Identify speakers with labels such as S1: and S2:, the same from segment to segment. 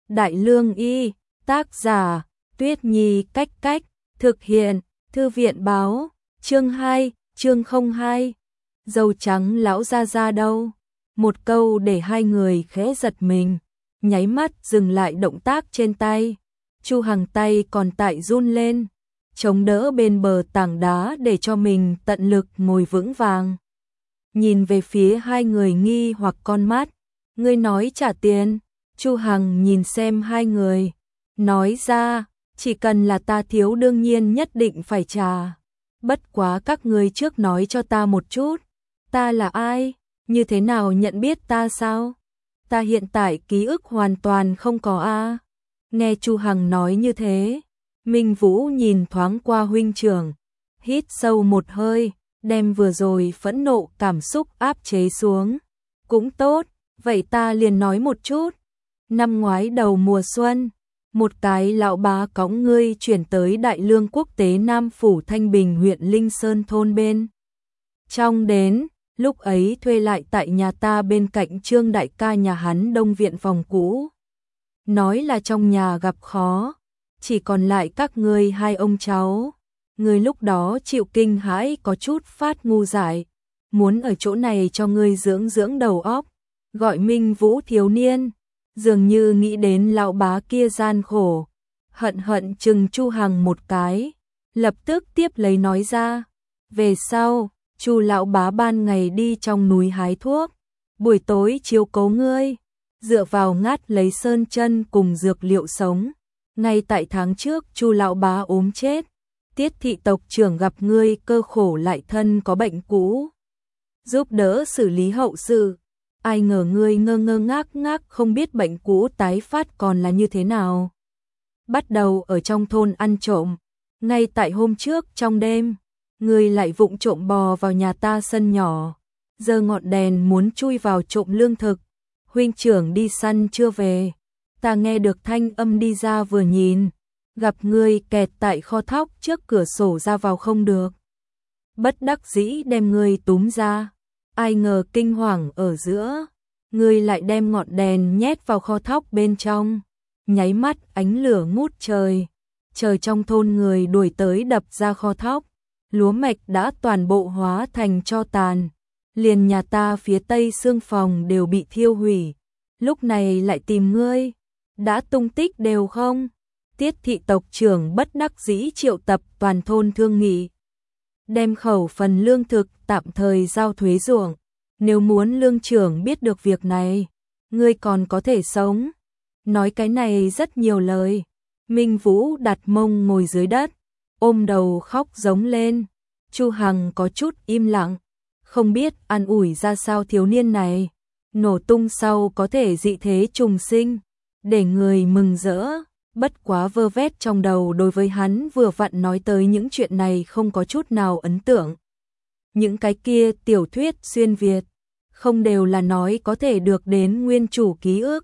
S1: Đại Lương Y, tác giả, Tuyết Nhi cách cách, thực hiện, Thư viện báo, chương 2, chương 02. Dâu trắng lão gia gia đâu? Một câu để hai người khẽ giật mình, nháy mắt dừng lại động tác trên tay. Chu Hằng tay còn tại run lên, chống đỡ bên bờ tảng đá để cho mình tận lực ngồi vững vàng. Nhìn về phía hai người nghi hoặc con mắt, ngươi nói trả tiền. Chu Hằng nhìn xem hai người, nói ra, chỉ cần là ta thiếu đương nhiên nhất định phải trả. Bất quá các ngươi trước nói cho ta một chút, ta là ai, như thế nào nhận biết ta sao? Ta hiện tại ký ức hoàn toàn không có a. Nghe Chu Hằng nói như thế, Minh Vũ nhìn thoáng qua huynh trưởng, hít sâu một hơi, đem vừa rồi phẫn nộ cảm xúc áp chế xuống. Cũng tốt, vậy ta liền nói một chút. Năm ngoái đầu mùa xuân, một cái lão bá cõng ngươi chuyển tới Đại Lương quốc tế Nam Phủ Thanh Bình huyện Linh Sơn thôn bên trong đến, lúc ấy thuê lại tại nhà ta bên cạnh Trương đại ca nhà hắn Đông viện phòng cũ. Nói là trong nhà gặp khó, chỉ còn lại các ngươi hai ông cháu. Ngươi lúc đó chịu kinh hãi có chút phát ngu dại, muốn ở chỗ này cho ngươi dưỡng dưỡng đầu óc, gọi Minh Vũ thiếu niên. Dường như nghĩ đến lão bá kia gian khổ, hận hận chừng Chu Hằng một cái, lập tức tiếp lấy nói ra. Về sau, Chu lão bá ban ngày đi trong núi hái thuốc, buổi tối chiếu cố ngươi, dựa vào ngát lấy sơn chân cùng dược liệu sống. Ngay tại tháng trước Chu lão bá ốm chết, Tiết thị tộc trưởng gặp ngươi cơ khổ lại thân có bệnh cũ, giúp đỡ xử lý hậu sự. Ai ngờ ngươi ngơ ngơ ngác ngác không biết bệnh cũ tái phát còn là như thế nào. Bắt đầu ở trong thôn ăn trộm, ngay tại hôm trước trong đêm, ngươi lại vụng trộm bò vào nhà ta sân nhỏ, giơ ngọn đèn muốn chui vào trộm lương thực. Huynh trưởng đi săn chưa về, ta nghe được thanh âm đi ra vừa nhìn, gặp ngươi kẹt tại kho thóc trước cửa sổ ra vào không được. Bất đắc dĩ đem ngươi túm ra. Ai ngờ kinh hoàng ở giữa, ngươi lại đem ngọn đèn nhét vào kho thóc bên trong, nháy mắt ánh lửa ngút trời. Trời trong thôn người đuổi tới đập ra kho thóc, lúa mạch đã toàn bộ hóa thành tro tàn, liền nhà ta phía tây xương phòng đều bị thiêu hủy. Lúc này lại tìm ngươi, đã tung tích đều không? Tiết thị tộc trưởng bất đắc dĩ triệu tập toàn thôn thương nghị, đem khẩu phần lương thực tạm thời giao thuế ruộng. Nếu muốn lương trưởng biết được việc này, ngươi còn có thể sống. Nói cái này rất nhiều lời. Minh Vũ đặt mông ngồi dưới đất, ôm đầu khóc giống lên. Chu Hằng có chút im lặng, không biết an ủi ra sao thiếu niên này. Nổ tung sau có thể dị thế trùng sinh, để người mừng rỡ. Bất quá vơ vét trong đầu đối với hắn vừa vặn nói tới những chuyện này không có chút nào ấn tượng. Những cái kia tiểu thuyết xuyên Việt, không đều là nói có thể được đến nguyên chủ ký ức.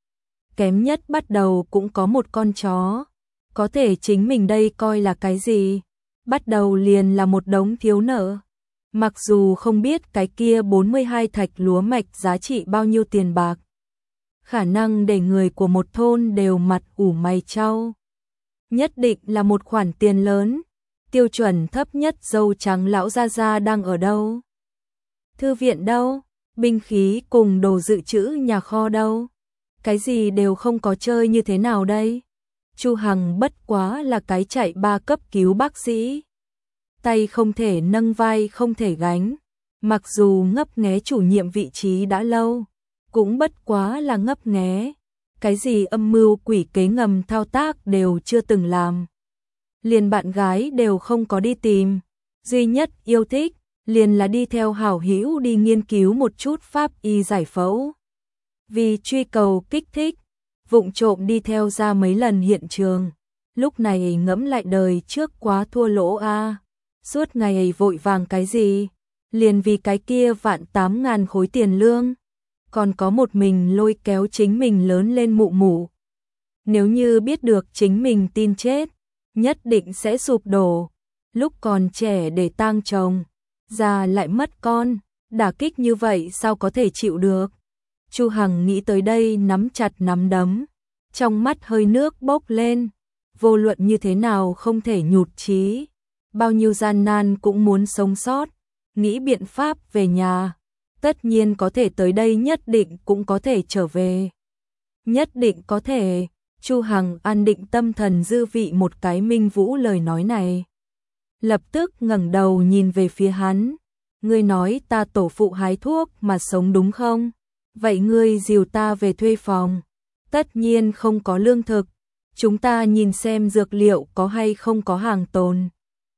S1: Kém nhất bắt đầu cũng có một con chó, có thể chính mình đây coi là cái gì? Bắt đầu liền là một đống thiếu nợ. Mặc dù không biết cái kia 42 thạch lúa mạch giá trị bao nhiêu tiền bạc, khả năng để người của một thôn đều mặt ủ mày chau. Nhất định là một khoản tiền lớn. Tiêu chuẩn thấp nhất dâu trắng lão gia gia đang ở đâu? Thư viện đâu? Binh khí cùng đồ dự trữ nhà kho đâu? Cái gì đều không có chơi như thế nào đây? Chu Hằng bất quá là cái chạy 3 cấp cứu bác sĩ. Tay không thể nâng vai không thể gánh. Mặc dù ngấp nghé chủ nhiệm vị trí đã lâu, cũng bất quá là ngấp nghé. Cái gì âm mưu quỷ kế ngầm thao tác đều chưa từng làm. Liền bạn gái đều không có đi tìm. Duy nhất yêu thích, liền là đi theo hảo hữu đi nghiên cứu một chút pháp y giải phẫu. Vì truy cầu kích thích, vụng trộm đi theo ra mấy lần hiện trường. Lúc này ngẫm lại đời trước quá thua lỗ a. Suốt ngày vội vàng cái gì? Liền vì cái kia 18.000 khối tiền lương. Còn có một mình lôi kéo chính mình lớn lên mụ mụ. Nếu như biết được chính mình tin chết, nhất định sẽ sụp đổ. Lúc còn trẻ để tang chồng, già lại mất con, đả kích như vậy sao có thể chịu được? Chu Hằng nghĩ tới đây nắm chặt nắm đấm, trong mắt hơi nước bốc lên, vô luận như thế nào không thể nhụt chí, bao nhiêu gian nan cũng muốn sống sót, nghĩ biện pháp về nhà, tất nhiên có thể tới đây, nhất định cũng có thể trở về. Nhất định có thể. Chu Hằng an định tâm thần dư vị một cái Minh Vũ lời nói này. Lập tức ngẩng đầu nhìn về phía hắn. Ngươi nói ta tổ phụ hái thuốc mà sống đúng không? Vậy ngươi dìu ta về thuê phòng. Tất nhiên không có lương thực. Chúng ta nhìn xem dược liệu có hay không có hàng tồn.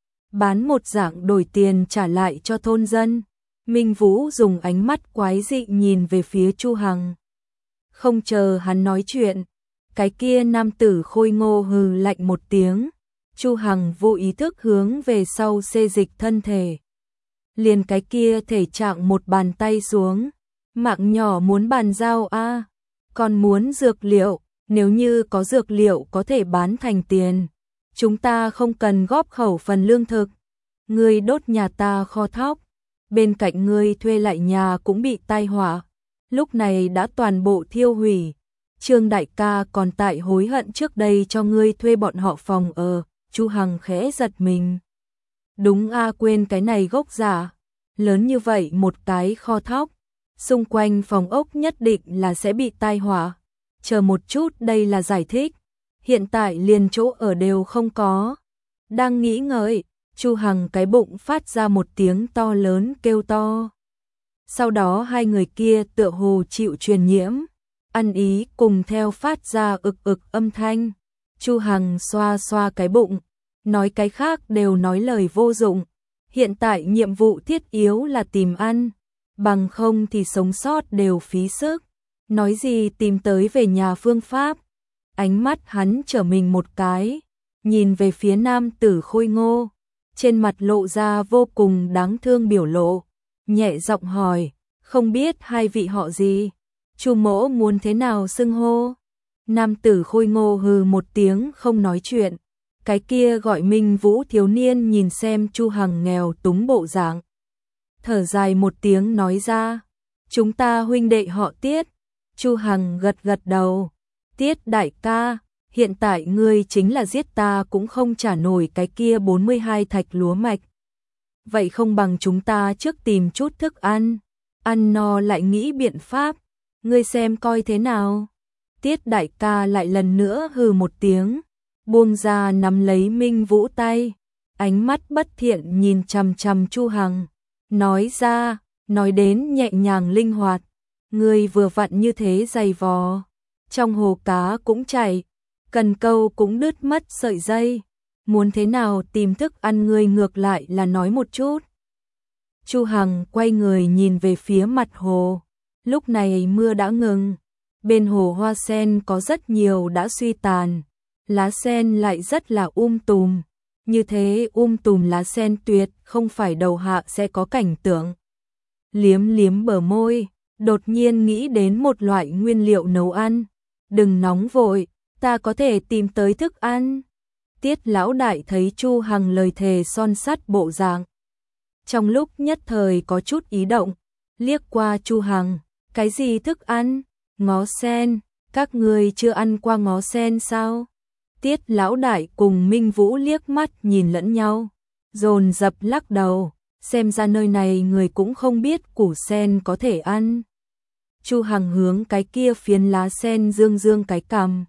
S1: Bán một dạng đổi tiền trả lại cho thôn dân. Minh Vũ dùng ánh mắt quái dị nhìn về phía Chu Hằng. Không chờ hắn nói chuyện, cái kia nam tử khôi ngô hừ lạnh một tiếng, Chu Hằng vô ý thức hướng về sau xê dịch thân thể. Liền cái kia thể trạng một bàn tay xuống, mạng nhỏ muốn bàn giao a, còn muốn dược liệu, nếu như có dược liệu có thể bán thành tiền, chúng ta không cần góp khẩu phần lương thực. Ngươi đốt nhà ta kho thóc, bên cạnh ngươi thuê lại nhà cũng bị tai họa, lúc này đã toàn bộ thiêu hủy. Trương đại ca còn tại hối hận trước đây cho ngươi thuê bọn họ phòng ở. Chu Hằng khẽ giật mình. Đúng a, quên cái này gốc giả. Lớn như vậy một cái kho thóc, xung quanh phòng ốc nhất định là sẽ bị tai họa. Chờ một chút, đây là giải thích. Hiện tại liền chỗ ở đều không có. Đang nghĩ ngợi, Chu Hằng cái bụng phát ra một tiếng to lớn kêu to. Sau đó hai người kia tựa hồ chịu truyền nhiễm, ăn ý cùng theo phát ra ực ực âm thanh. Chu Hằng xoa xoa cái bụng, nói cái khác đều nói lời vô dụng. Hiện tại nhiệm vụ thiết yếu là tìm ăn, bằng không thì sống sót đều phí sức. Nói gì tìm tới về nhà phương pháp. Ánh mắt hắn trở mình một cái, nhìn về phía nam tử khôi ngô, trên mặt lộ ra vô cùng đáng thương biểu lộ, nhẹ giọng hỏi, không biết hai vị họ gì? Chu mỗ muốn thế nào xưng hô? Nam tử khôi ngô hừ một tiếng không nói chuyện. Cái kia gọi Minh Vũ thiếu niên nhìn xem Chu Hằng nghèo túng bộ dạng, thở dài một tiếng nói ra, chúng ta huynh đệ họ Tiết. Chu Hằng gật gật đầu, Tiết đại ca, hiện tại ngươi chính là giết ta cũng không trả nổi cái kia 42 thạch lúa mạch. Vậy không bằng chúng ta trước tìm chút thức ăn, ăn no lại nghĩ biện pháp, ngươi xem coi thế nào. Tiết đại ca lại lần nữa hừ một tiếng, buông ra nắm lấy Minh Vũ tay, ánh mắt bất thiện nhìn chằm chằm Chu Hằng, nói ra, nói đến nhẹ nhàng linh hoạt, ngươi vừa vặn như thế dày vò, trong hồ cá cũng chảy, cần câu cũng đứt mất sợi dây, muốn thế nào tìm thức ăn ngươi ngược lại là nói một chút. Chu Hằng quay người nhìn về phía mặt hồ, lúc này mưa đã ngừng, bên hồ hoa sen có rất nhiều đã suy tàn, lá sen lại rất là tùm, như thế tùm lá sen tuyệt không phải đầu hạ sẽ có cảnh tượng. Liếm liếm bờ môi, đột nhiên nghĩ đến một loại nguyên liệu nấu ăn, đừng nóng vội, ta có thể tìm tới thức ăn. Tiết lão đại thấy Chu Hằng lời thề son sắt bộ dạng, trong lúc nhất thời có chút ý động, liếc qua Chu Hằng, cái gì thức ăn? Ngó sen, các ngươi chưa ăn qua ngó sen sao? Tiết lão đại cùng Minh Vũ liếc mắt nhìn lẫn nhau, dồn dập lắc đầu, xem ra nơi này người cũng không biết củ sen có thể ăn. Chu Hằng hướng cái kia phiến lá sen dương dương cái cằm,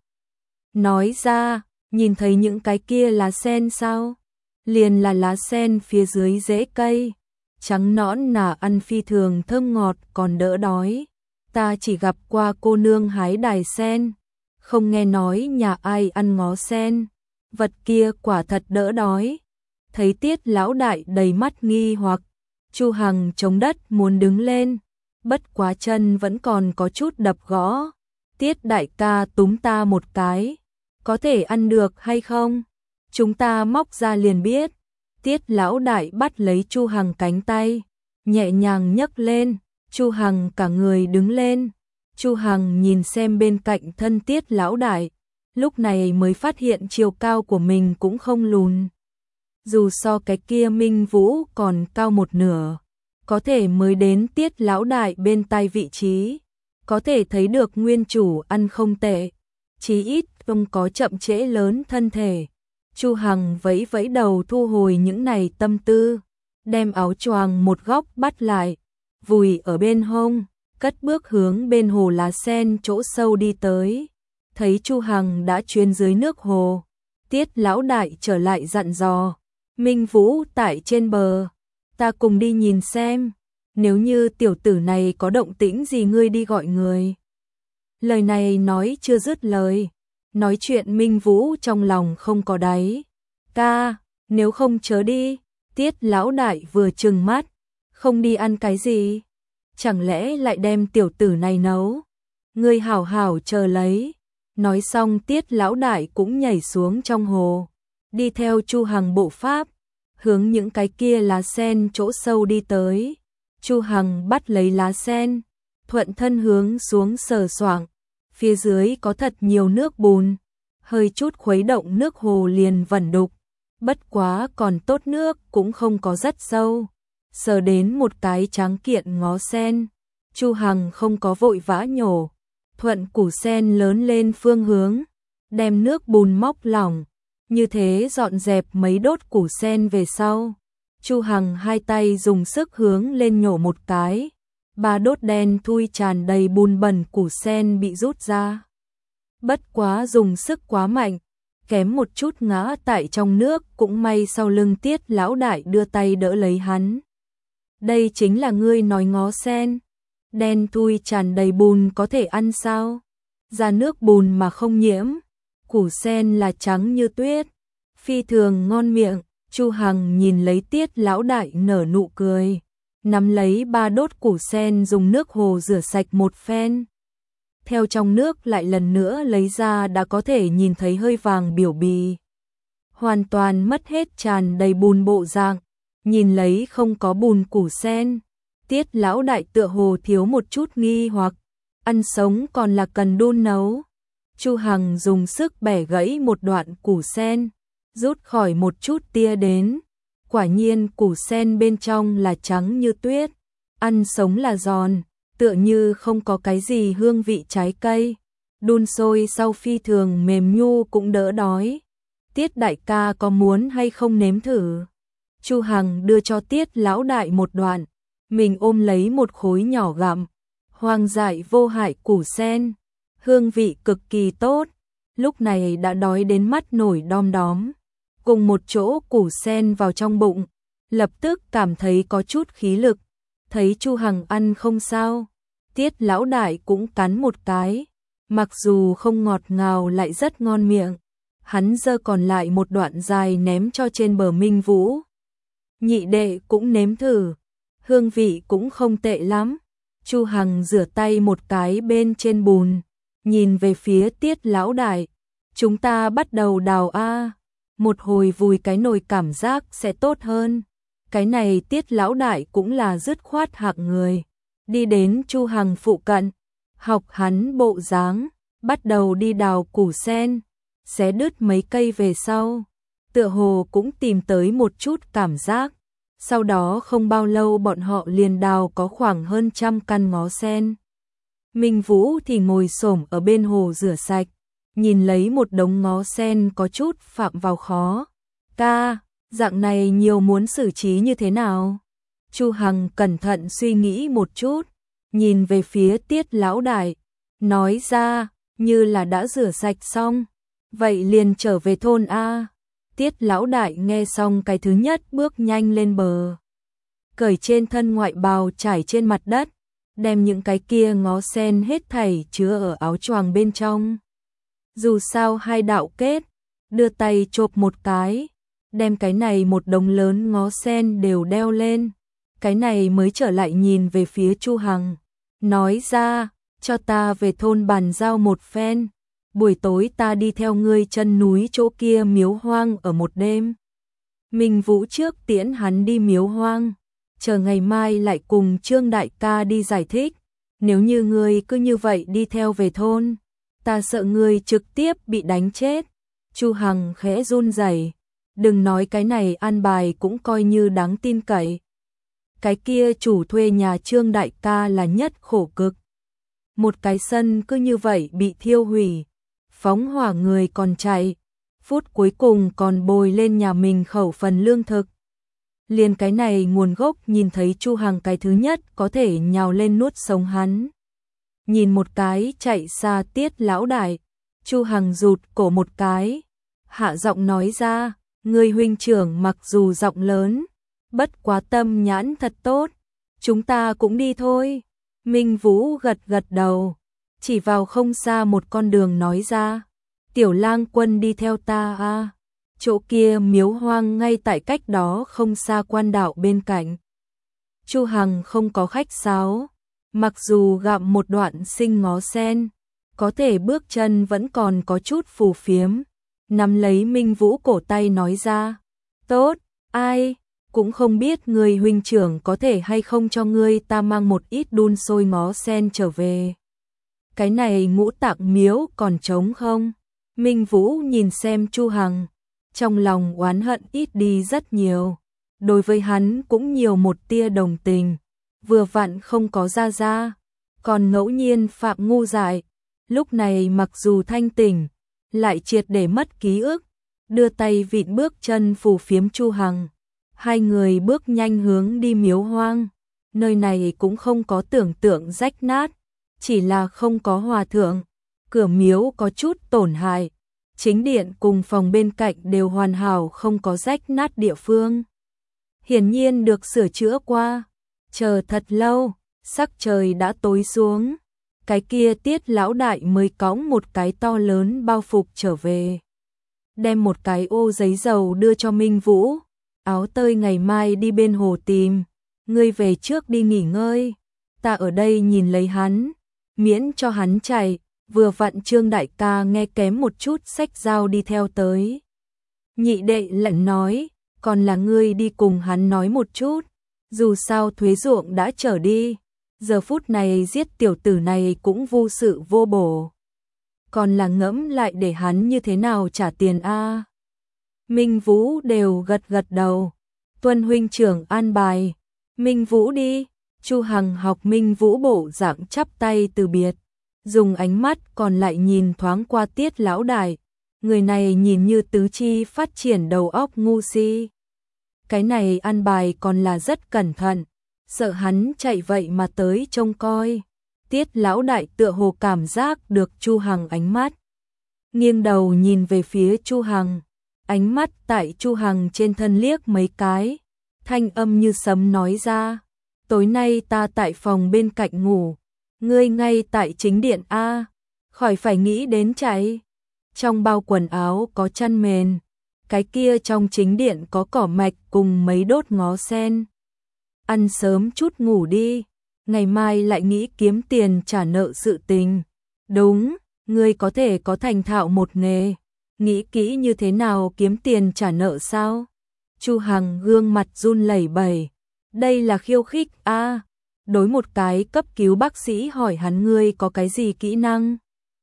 S1: nói ra, nhìn thấy những cái kia lá sen sao? Liền là lá sen phía dưới rễ cây, trắng nõn nà, ăn phi thường thơm ngọt còn đỡ đói. Ta chỉ gặp qua cô nương hái đài sen, không nghe nói nhà ai ăn ngó sen, vật kia quả thật đỡ đói. Thấy Tiết lão đại đầy mắt nghi hoặc, Chu Hằng chống đất muốn đứng lên, bất quá chân vẫn còn có chút đập gõ. Tiết đại ca túm ta một cái, có thể ăn được hay không? Chúng ta móc ra liền biết. Tiết lão đại bắt lấy Chu Hằng cánh tay, nhẹ nhàng nhấc lên, Chu Hằng cả người đứng lên. Chu Hằng nhìn xem bên cạnh thân Tiết lão đại, lúc này mới phát hiện chiều cao của mình cũng không lùn. Dù so cái kia Minh Vũ còn cao một nửa, có thể mới đến Tiết lão đại bên tay vị trí, có thể thấy được nguyên chủ ăn không tệ. chí ít không có chậm trễ lớn thân thể. Chu Hằng vẫy vẫy đầu thu hồi những này tâm tư, đem áo choàng một góc bắt lại, vùi ở bên hông, cất bước hướng bên hồ lá sen chỗ sâu đi tới. Thấy Chu Hằng đã chuyên dưới nước hồ, Tiết lão đại trở lại dặn dò, Minh Vũ tại trên bờ, ta cùng đi nhìn xem, nếu như tiểu tử này có động tĩnh gì ngươi đi gọi người. Lời này nói chưa dứt lời, nói chuyện Minh Vũ trong lòng không có đáy. Ca, nếu không chớ đi. Tiết lão đại vừa trừng mắt, không đi ăn cái gì? Chẳng lẽ lại đem tiểu tử này nấu? Ngươi hảo hảo chờ lấy. Nói xong Tiết lão đại cũng nhảy xuống trong hồ, đi theo Chu Hằng bộ pháp, hướng những cái kia lá sen chỗ sâu đi tới. Chu Hằng bắt lấy lá sen, thuận thân hướng xuống sờ soạng, phía dưới có thật nhiều nước bùn, hơi chút khuấy động nước hồ liền vẩn đục, bất quá còn tốt nước cũng không có rất sâu. Sờ đến một cái tráng kiện ngó sen, Chu Hằng không có vội vã nhổ, thuận củ sen lớn lên phương hướng, đem nước bùn móc lỏng, như thế dọn dẹp mấy đốt củ sen về sau. Chu Hằng hai tay dùng sức hướng lên nhổ một cái, 3 đốt đen thui tràn đầy bùn bẩn củ sen bị rút ra. Bất quá dùng sức quá mạnh, kém một chút ngã tại trong nước, cũng may sau lưng Tiết lão đại đưa tay đỡ lấy hắn. Đây chính là ngươi nói ngó sen, đen thui tràn đầy bùn có thể ăn sao? Ra nước bùn mà không nhiễm, củ sen là trắng như tuyết, phi thường ngon miệng. Chu Hằng nhìn lấy Tiết lão đại nở nụ cười, nắm lấy 3 đốt củ sen dùng nước hồ rửa sạch một phen. Theo trong nước lại lần nữa lấy ra đã có thể nhìn thấy hơi vàng biểu bì. Hoàn toàn mất hết tràn đầy bùn bộ dạng, nhìn lấy không có bùn củ sen. Tiết lão đại tựa hồ thiếu một chút nghi hoặc, ăn sống còn là cần đun nấu. Chu Hằng dùng sức bẻ gãy một đoạn củ sen, rút khỏi một chút tia đến. Quả nhiên củ sen bên trong là trắng như tuyết, ăn sống là giòn, tựa như không có cái gì hương vị trái cây. Đun sôi sau phi thường mềm nhu cũng đỡ đói. Tiết đại ca có muốn hay không nếm thử? Chu Hằng đưa cho Tiết lão đại một đoạn, mình ôm lấy một khối nhỏ gặm. Hoang dại vô hại củ sen, hương vị cực kỳ tốt, lúc này đã đói đến mắt nổi đom đóm. Cùng một chỗ củ sen vào trong bụng, lập tức cảm thấy có chút khí lực. Thấy Chu Hằng ăn không sao, Tiết lão đại cũng cắn một cái, mặc dù không ngọt ngào lại rất ngon miệng. Hắn giơ còn lại một đoạn dài ném cho trên bờ Minh Vũ. Nhị đệ cũng nếm thử, hương vị cũng không tệ lắm. Chu Hằng rửa tay một cái bên trên bùn, nhìn về phía Tiết lão đại, chúng ta bắt đầu đào a. Một hồi vùi cái nồi cảm giác sẽ tốt hơn. Cái này Tiết lão đại cũng là dứt khoát hạng người. Đi đến Chu Hằng phụ cận, học hắn bộ dáng, bắt đầu đi đào củ sen, xé đứt mấy cây về sau. Tựa hồ cũng tìm tới một chút cảm giác. Sau đó không bao lâu bọn họ liền đào có khoảng hơn 100 căn ngó sen. Minh Vũ thì ngồi xổm ở bên hồ rửa sạch, nhìn lấy một đống ngó sen có chút phạm vào khó. Ca, dạng này nhiều muốn xử trí như thế nào? Chu Hằng cẩn thận suy nghĩ một chút, nhìn về phía Tiết lão đại, nói ra, như là đã rửa sạch xong, vậy liền trở về thôn a. Tiết lão đại nghe xong cái thứ nhất bước nhanh lên bờ, cởi trên thân ngoại bào trải trên mặt đất, đem những cái kia ngó sen hết thảy chứa ở áo choàng bên trong. Dù sao hai đạo kết, đưa tay chộp một cái, đem cái này một đống lớn ngó sen đều đeo lên. Cái này mới trở lại nhìn về phía Chu Hằng, nói ra, cho ta về thôn bàn giao một phen, buổi tối ta đi theo ngươi chân núi chỗ kia miếu hoang ở một đêm. Minh Vũ trước tiễn hắn đi miếu hoang, chờ ngày mai lại cùng Trương đại ca đi giải thích, nếu như ngươi cứ như vậy đi theo về thôn, ta sợ ngươi trực tiếp bị đánh chết. Chu Hằng khẽ run rẩy, đừng nói cái này an bài cũng coi như đáng tin cậy. Cái kia chủ thuê nhà Trương đại ca là nhất khổ cực. Một cái sân cứ như vậy bị thiêu hủy, phóng hỏa người còn chạy, phút cuối cùng còn bồi lên nhà mình khẩu phần lương thực. Liền cái này nguồn gốc nhìn thấy Chu Hằng cái thứ nhất có thể nhào lên nuốt sống hắn. Nhìn một cái chạy xa Tiết lão đại, Chu Hằng rụt cổ một cái, hạ giọng nói ra, người huynh trưởng mặc dù giọng lớn, bất quá tâm nhãn thật tốt, chúng ta cũng đi thôi. Minh Vũ gật gật đầu, chỉ vào không xa một con đường nói ra, Tiểu Lang Quân đi theo ta a. Chỗ kia miếu hoang ngay tại cách đó không xa quan đạo bên cạnh. Chu Hằng không có khách sáo, mặc dù gặm một đoạn sinh ngó sen, có thể bước chân vẫn còn có chút phù phiếm, nắm lấy Minh Vũ cổ tay nói ra, tốt, ai, cũng không biết người huynh trưởng có thể hay không cho ngươi ta mang một ít đun sôi ngó sen trở về. Cái này Ngũ Tạng miếu còn trống không? Minh Vũ nhìn xem Chu Hằng, trong lòng oán hận ít đi rất nhiều, đối với hắn cũng nhiều một tia đồng tình, vừa vặn không có ra ra, còn ngẫu nhiên phạm ngu dại, lúc này mặc dù thanh tỉnh, lại triệt để mất ký ức, đưa tay vịn bước chân phù phiếm Chu Hằng. Hai người bước nhanh hướng đi miếu hoang, nơi này cũng không có tưởng tượng rách nát, chỉ là không có hòa thượng, cửa miếu có chút tổn hại, chính điện cùng phòng bên cạnh đều hoàn hảo không có rách nát địa phương. Hiển nhiên được sửa chữa qua, chờ thật lâu, sắc trời đã tối xuống, cái kia Tiết lão đại mới cõng một cái to lớn bao phục trở về. Đem một cái ô giấy dầu đưa cho Minh Vũ, áo tơi ngày mai đi bên hồ tìm, ngươi về trước đi nghỉ ngơi, ta ở đây nhìn lấy hắn, miễn cho hắn chạy, vừa vặn Trương đại ca nghe kém một chút xách dao đi theo tới. Nhị đệ lạnh nói, còn là ngươi đi cùng hắn nói một chút, dù sao thuế ruộng đã trở đi, giờ phút này giết tiểu tử này cũng vô sự vô bổ. Còn là ngẫm lại để hắn như thế nào trả tiền a. Minh Vũ đều gật gật đầu, tuân huynh trưởng an bài, Minh Vũ đi. Chu Hằng học Minh Vũ bộ dạng chắp tay từ biệt, dùng ánh mắt còn lại nhìn thoáng qua Tiết lão đại, người này nhìn như tứ chi phát triển đầu óc ngu si. Cái này an bài còn là rất cẩn thận, sợ hắn chạy vậy mà tới trông coi. Tiết lão đại tựa hồ cảm giác được Chu Hằng ánh mắt, nghiêng đầu nhìn về phía Chu Hằng, ánh mắt tại Chu Hằng trên thân liếc mấy cái, thanh âm như sấm nói ra, tối nay ta tại phòng bên cạnh ngủ, ngươi ngay tại chính điện a, khỏi phải nghĩ đến chạy. Trong bao quần áo có chăn mền, cái kia trong chính điện có cỏ mạch cùng mấy đốt ngó sen. Ăn sớm chút ngủ đi, ngày mai lại nghĩ kiếm tiền trả nợ sự tình. Đúng, ngươi có thể có thành thạo một nghề, nghĩ kỹ như thế nào kiếm tiền trả nợ sao? Chu Hằng gương mặt run lẩy bẩy, đây là khiêu khích a. Đối một cái cấp cứu bác sĩ hỏi hắn ngươi có cái gì kỹ năng?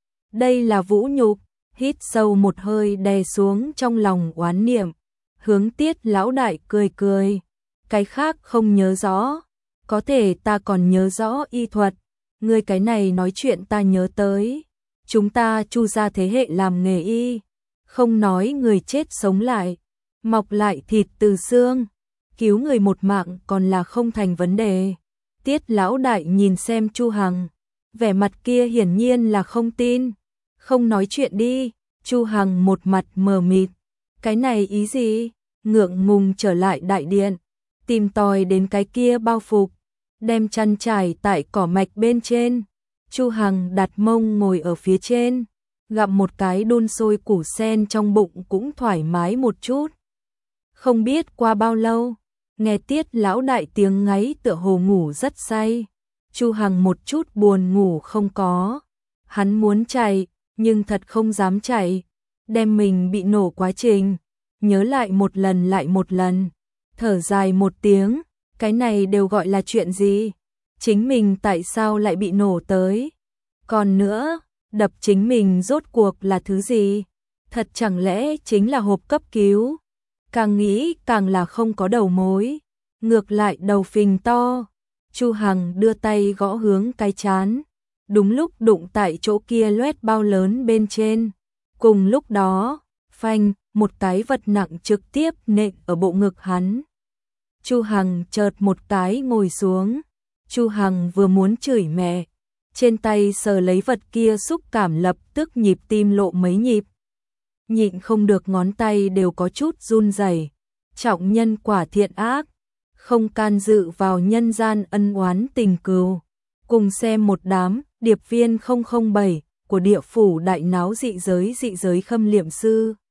S1: Đây là vũ nhục. Hít sâu một hơi đè xuống trong lòng oán niệm, hướng Tiết lão đại cười cười, cái khác không nhớ rõ, có thể ta còn nhớ rõ y thuật, ngươi cái này nói chuyện ta nhớ tới, chúng ta Chu gia thế hệ làm nghề y, không nói người chết sống lại, mọc lại thịt từ xương, cứu người một mạng còn là không thành vấn đề. Tiết lão đại nhìn xem Chu Hằng, vẻ mặt kia hiển nhiên là không tin. Không nói chuyện đi. Chu Hằng một mặt mờ mịt, cái này ý gì? Ngượng ngùng trở lại đại điện, tìm tòi đến cái kia bao phục, đem chăn trải tại cỏ mạch bên trên. Chu Hằng đặt mông ngồi ở phía trên, gặm một cái đun sôi củ sen trong bụng cũng thoải mái một chút. Không biết qua bao lâu, nghe Tiết lão đại tiếng ngáy tựa hồ ngủ rất say. Chu Hằng một chút buồn ngủ không có, hắn muốn chạy nhưng thật không dám chạy, đem mình bị nổ quá trình, nhớ lại một lần, thở dài một tiếng, cái này đều gọi là chuyện gì? Chính mình tại sao lại bị nổ tới? Còn nữa, đập chính mình rốt cuộc là thứ gì? Thật chẳng lẽ chính là hộp cấp cứu? Càng nghĩ càng là không có đầu mối, ngược lại đầu phình to. Chu Hằng đưa tay gõ hướng cái trán, đúng lúc đụng tại chỗ kia loét bao lớn bên trên, Cùng lúc đó, phanh, một cái vật nặng trực tiếp nện ở bộ ngực hắn. Chu Hằng chợt một cái ngồi xuống. Chu Hằng vừa muốn chửi mẹ, trên tay sờ lấy vật kia xúc cảm lập tức nhịp tim lộ mấy nhịp. Nhịn không được ngón tay đều có chút run rẩy. Trọng nhân quả thiện ác, không can dự vào nhân gian ân oán tình cừu. Cùng xem một đám điệp viên 007 của địa phủ đại náo dị giới khâm liệm sư.